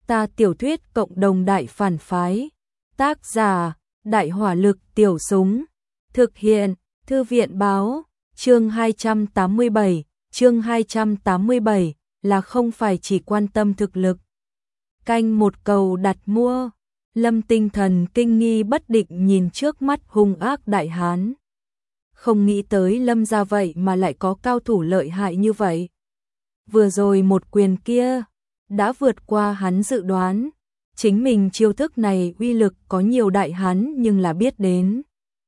Ta tiểu thuyết cộng đồng đại phản phái. Tác giả, Đại hỏa lực tiểu súng. Thực hiện, Thư viện báo. Chương 287 là không phải chỉ quan tâm thực lực. Canh một cầu đặt mua. Lâm Tinh Thần kinh nghi bất định nhìn trước mắt hung ác đại hán. Không nghĩ tới Lâm gia vậy mà lại có cao thủ lợi hại như vậy. Vừa rồi một quyền kia đã vượt qua hắn dự đoán. Chính mình chiêu thức này uy lực có nhiều đại hán nhưng là biết đến.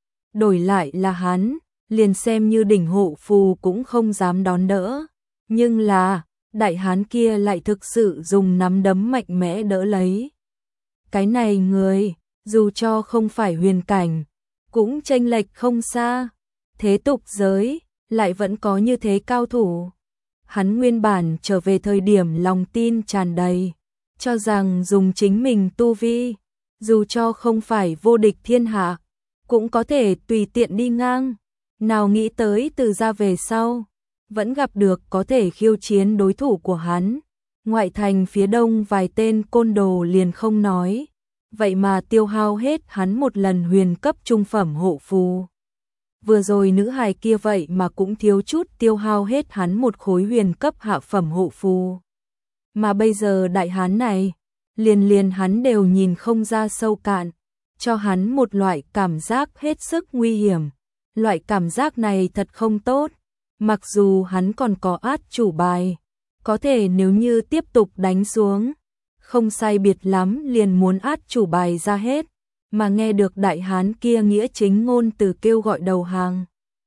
Đổi lại là hắn, liền xem như đỉnh hộ phù cũng không dám đón đỡ. Nhưng là, đại hán kia lại thực sự dùng nắm đấm mạnh mẽ đỡ lấy. Cái này người, dù cho không phải huyền cảnh, cũng chênh lệch không xa. Thế tục giới, lại vẫn có như thế cao thủ. Hắn nguyên bản trở về thời điểm lòng tin tràn đầy, cho rằng dùng chính mình tu vi, dù cho không phải vô địch thiên hạ, cũng có thể tùy tiện đi ngang. Nào nghĩ tới từ ra về sau, vẫn gặp được có thể khiêu chiến đối thủ của hắn. Ngoại thành phía đông vài tên côn đồ liền không nói, vậy mà tiêu hao hết hắn một lần huyền cấp trung phẩm hộ phù. Vừa rồi nữ hài kia vậy mà cũng thiếu chút tiêu hao hết hắn một khối huyền cấp hạ phẩm hộ phù. Mà bây giờ đại hán này, liền hắn đều nhìn không ra sâu cạn, cho hắn một loại cảm giác hết sức nguy hiểm. Loại cảm giác này thật không tốt, mặc dù hắn còn có át chủ bài, có thể nếu như tiếp tục đánh xuống, không sai biệt lắm liền muốn át chủ bài ra hết. Mà nghe được đại hán kia nghĩa chính ngôn từ kêu gọi đầu hàng,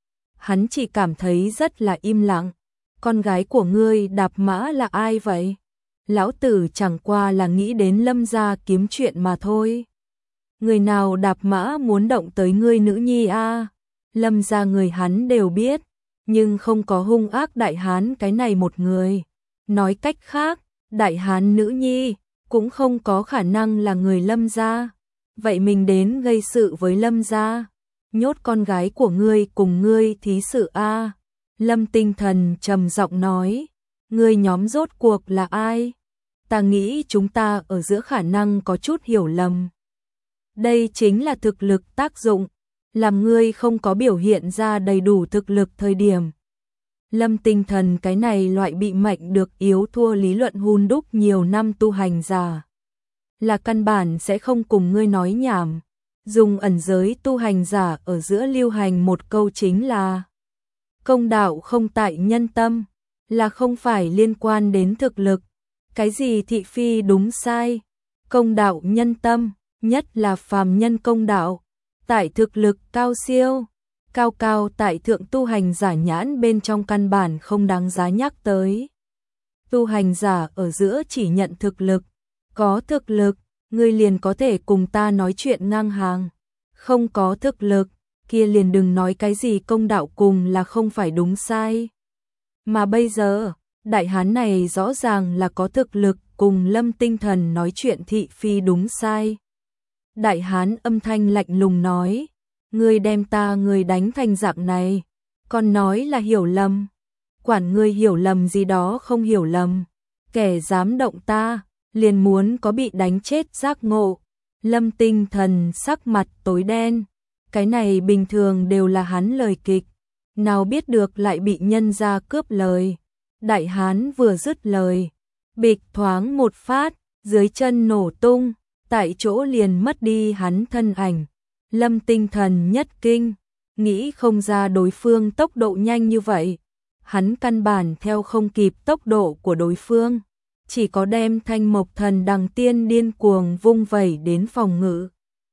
hắn chỉ cảm thấy rất là im lặng. Con gái của ngươi đạp mã là ai vậy? Lão tử chẳng qua là nghĩ đến Lâm gia kiếm chuyện mà thôi. Người nào đạp mã muốn động tới ngươi nữ nhi a? Lâm gia người hắn đều biết, nhưng không có hung ác đại hán cái này một người. Nói cách khác, đại hán nữ nhi cũng không có khả năng là người Lâm gia. Vậy mình đến gây sự với Lâm gia, nhốt con gái của ngươi cùng ngươi thí sự a. Lâm Tinh Thần trầm giọng nói, ngươi nhóm rốt cuộc là ai? Ta nghĩ chúng ta ở giữa khả năng có chút hiểu lầm. Đây chính là thực lực tác dụng, làm ngươi không có biểu hiện ra đầy đủ thực lực thời điểm. Lâm Tinh Thần cái này loại bị mạnh được yếu thua lý luận hun đúc nhiều năm tu hành giả, là căn bản sẽ không cùng ngươi nói nhảm. Dùng ẩn giới tu hành giả ở giữa lưu hành một câu chính là công đạo không tại nhân tâm, là không phải liên quan đến thực lực. Cái gì thị phi đúng sai, công đạo nhân tâm, nhất là phàm nhân công đạo, tại thực lực cao siêu, cao tại thượng tu hành giả nhãn bên trong căn bản không đáng giá nhắc tới. Tu hành giả ở giữa chỉ nhận thực lực, có thực lực, ngươi liền có thể cùng ta nói chuyện ngang hàng. Không có thực lực, kia liền đừng nói cái gì công đạo cùng là không phải đúng sai. Mà bây giờ, đại hán này rõ ràng là có thực lực cùng Lâm Tinh Thần nói chuyện thị phi đúng sai. Đại hán âm thanh lạnh lùng nói, ngươi đem ta người đánh thành dạng này, còn nói là hiểu lầm. Quản ngươi hiểu lầm gì đó không hiểu lầm, kẻ dám động ta, liền muốn có bị đánh chết giác ngộ. Lâm Tinh Thần sắc mặt tối đen, cái này bình thường đều là hắn lời kịch, nào biết được lại bị nhân gia cướp lời. Đại hán vừa dứt lời, bịch thoáng một phát, dưới chân nổ tung, tại chỗ liền mất đi hắn thân ảnh. Lâm Tinh Thần nhất kinh, nghĩ không ra đối phương tốc độ nhanh như vậy. Hắn căn bản theo không kịp tốc độ của đối phương, chỉ có đem Thanh Mộc Thần Đằng Tiên điên cuồng vung vẩy đến phòng ngự.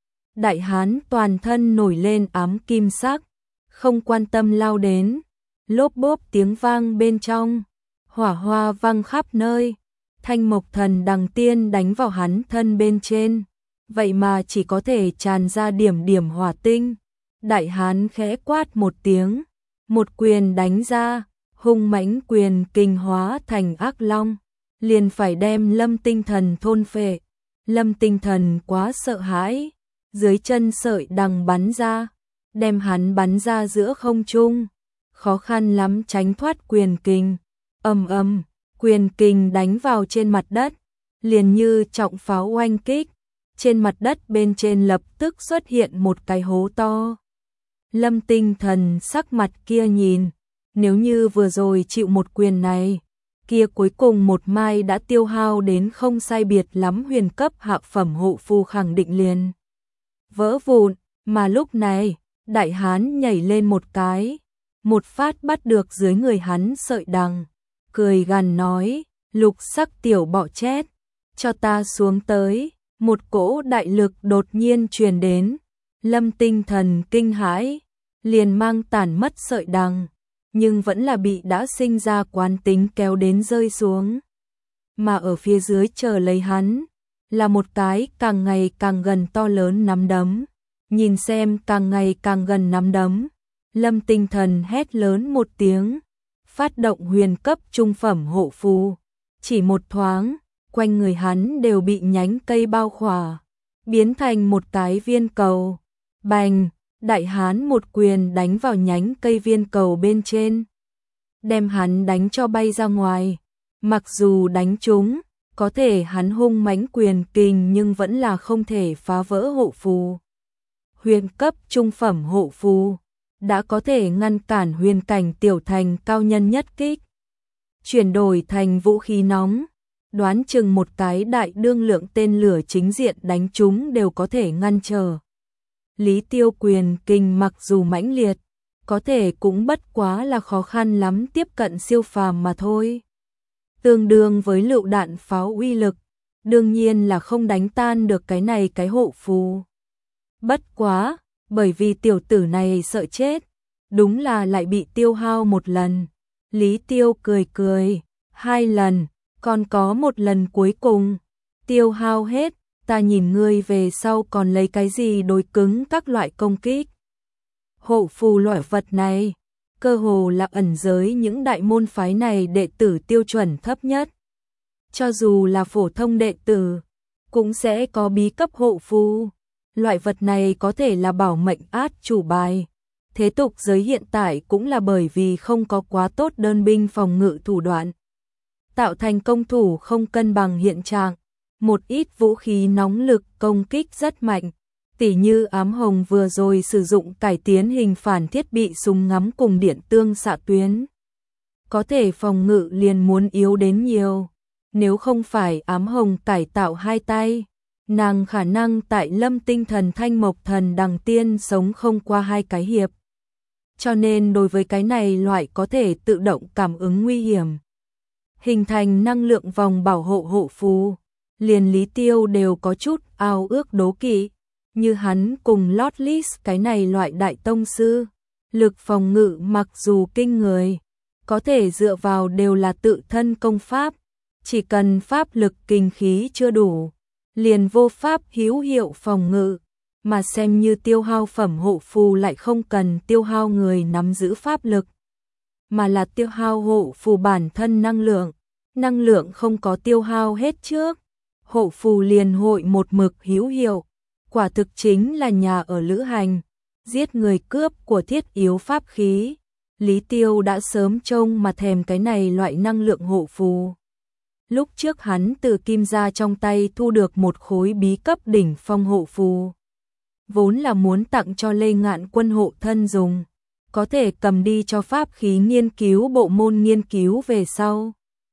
Đại hán toàn thân nổi lên ám kim sắc, không quan tâm lao đến, lốp bốp tiếng vang bên trong, hỏa hoa văng khắp nơi. Thanh Mộc Thần Đằng Tiên đánh vào hắn thân bên trên, vậy mà chỉ có thể tràn ra điểm hỏa tinh. Đại hán khẽ quát một tiếng, một quyền đánh ra, hung mãnh quyền kinh hóa thành ác long, liền phải đem Lâm Tinh Thần thôn phệ. Lâm Tinh Thần quá sợ hãi, dưới chân sợi đằng bắn ra, đem hắn bắn ra giữa không trung, khó khăn lắm tránh thoát quyền kình. Ầm ầm, quyền kình đánh vào trên mặt đất, liền như trọng pháo oanh kích, trên mặt đất bên trên lập tức xuất hiện một cái hố to. Lâm Tinh Thần sắc mặt kia nhìn, nếu như vừa rồi chịu một quyền này, kia cuối cùng một mai đã tiêu hao đến không sai biệt lắm huyền cấp hạ phẩm hộ phù khẳng định liền vỡ vụn, mà lúc này, đại hán nhảy lên một cái, một phát bắt được dưới người hắn sợi đằng, cười gằn nói, lục sắc tiểu bọ chét, cho ta xuống tới, một cỗ đại lực đột nhiên truyền đến, Lâm Tinh Thần kinh hãi, liền mang tản mất sợi đằng, nhưng vẫn là bị đã sinh ra quán tính kéo đến rơi xuống. Mà ở phía dưới chờ lấy hắn, là một cái càng ngày càng gần to lớn nắm đấm. Nhìn xem càng ngày càng gần nắm đấm, Lâm Tinh Thần hét lớn một tiếng, phát động huyền cấp trung phẩm hộ phù. Chỉ một thoáng, quanh người hắn đều bị nhánh cây bao khỏa, biến thành một cái viên cầu. Bành, đại hán một quyền đánh vào nhánh cây viên cầu bên trên, đem hắn đánh cho bay ra ngoài. Mặc dù đánh trúng, có thể hắn hung mãnh quyền kình nhưng vẫn là không thể phá vỡ hộ phù. Huyền cấp trung phẩm hộ phù đã có thể ngăn cản huyền cảnh tiểu thành cao nhân nhất kích. Chuyển đổi thành vũ khí nóng, đoán chừng một cái đại đương lượng tên lửa chính diện đánh chúng đều có thể ngăn trở. Lý Tiêu quyền kình mặc dù mãnh liệt, có thể cũng bất quá là khó khăn lắm tiếp cận siêu phàm mà thôi. Tương đương với lựu đạn pháo uy lực, đương nhiên là không đánh tan được cái này cái hộ phù. Bất quá, bởi vì tiểu tử này sợ chết, đúng là lại bị tiêu hao một lần. Lý Tiêu cười cười, 2 lần, còn có một lần cuối cùng, tiêu hao hết, ta nhìn ngươi về sau còn lấy cái gì đối cứng các loại công kích. Hộ phù loại vật này, cơ hồ là ẩn giới những đại môn phái này đệ tử tiêu chuẩn thấp nhất. Cho dù là phổ thông đệ tử, cũng sẽ có bí cấp hộ phù. Loại vật này có thể là bảo mệnh át chủ bài. Thế tục giới hiện tại cũng là bởi vì không có quá tốt đơn binh phòng ngự thủ đoạn, tạo thành công thủ không cân bằng hiện trạng. Một ít vũ khí nóng lực công kích rất mạnh, tỉ như ám hồng vừa rồi sử dụng cải tiến hình phản thiết bị súng ngắm cùng điện tương xạ tuyến. Có thể phòng ngự liền muốn yếu đến nhiều. Nếu không phải ám hồng cải tạo 2 tay, nàng khả năng tại Lâm Tinh Thần Thanh Mộc Thần Đằng Tiên sống không qua 2 cái hiệp. Cho nên đối với cái này loại có thể tự động cảm ứng nguy hiểm, hình thành năng lượng vòng bảo hộ hộ phù, liền Lý Tiêu đều có chút ao ước đố kỵ. Như hắn cùng Lotlis cái này loại đại tông sư, lực phòng ngự mặc dù kinh người, có thể dựa vào đều là tự thân công pháp, chỉ cần pháp lực kinh khí chưa đủ, liền vô pháp hữu hiệu phòng ngự, mà xem như tiêu hao phẩm hộ phù lại không cần tiêu hao người nắm giữ pháp lực, mà là tiêu hao hộ phù bản thân năng lượng không có tiêu hao hết trước, hộ phù liền hội một mực hữu hiệu. Quả thực chính là nhà ở lữ hành, giết người cướp của thiết yếu pháp khí. Lý Tiêu đã sớm trông mà thèm cái này loại năng lượng hộ phù. Lúc trước hắn từ Kim gia trong tay thu được một khối bí cấp đỉnh phong hộ phù, vốn là muốn tặng cho Lê Ngạn Quân hộ thân dùng, có thể cầm đi cho pháp khí nghiên cứu bộ môn nghiên cứu về sau,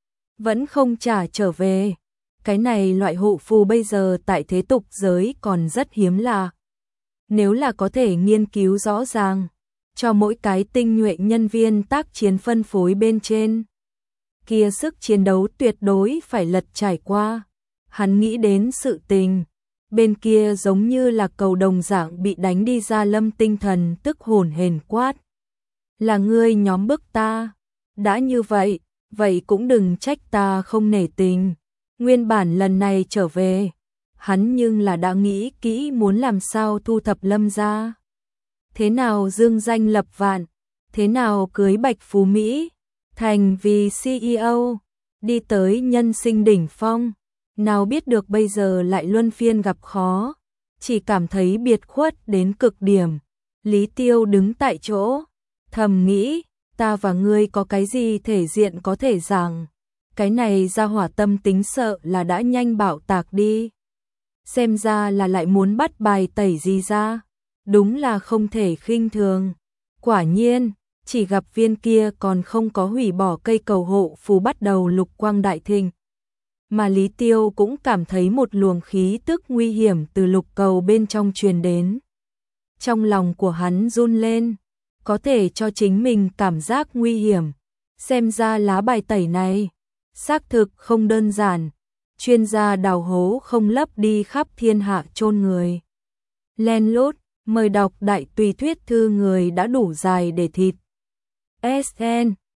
vẫn không trả trở về. Cái này loại hộ phù bây giờ tại thế tục giới còn rất hiếm lạ. Nếu là có thể nghiên cứu rõ ràng, cho mỗi cái tinh nhuệ nhân viên tác chiến phân phối bên trên, kia sức chiến đấu tuyệt đối phải lật trải qua. Hắn nghĩ đến sự tình, bên kia giống như là cầu đồng dạng bị đánh đi ra. Lâm Tinh Thần tức hồn hển quát, là ngươi nhóm bức ta, đã như vậy, vậy cũng đừng trách ta không nể tình. Nguyên bản lần này trở về, hắn nhưng là đã nghĩ kỹ muốn làm sao thu thập Lâm gia. Thế nào dương danh lập vạn, thế nào cưới Bạch Phú Mỹ, thành vì CEO, đi tới nhân sinh đỉnh phong. Nào biết được bây giờ lại luân phiên gặp khó, chỉ cảm thấy biệt khuất đến cực điểm. Lý Tiêu đứng tại chỗ, thầm nghĩ, ta và ngươi có cái gì thể diện có thể rằng, Cái này ra hỏa tâm tính sợ là đã nhanh bạo tạc đi. Xem ra là lại muốn bắt bài tẩy gì ra. Đúng là không thể khinh thường. Quả nhiên, chỉ gặp viên kia còn không có hủy bỏ cây cầu hộ phù bắt đầu lục quang đại thịnh. Mà Lý Tiêu cũng cảm thấy một luồng khí tức nguy hiểm từ lục cầu bên trong truyền đến. Trong lòng của hắn run lên, có thể cho chính mình cảm giác nguy hiểm. Xem ra lá bài tẩy này, xác thực không đơn giản. Chuyên gia đào hố không lấp đi khắp thiên hạ chôn người. Len lút, mời đọc đại tùy thuyết thư người đã đủ dài để thịt. SN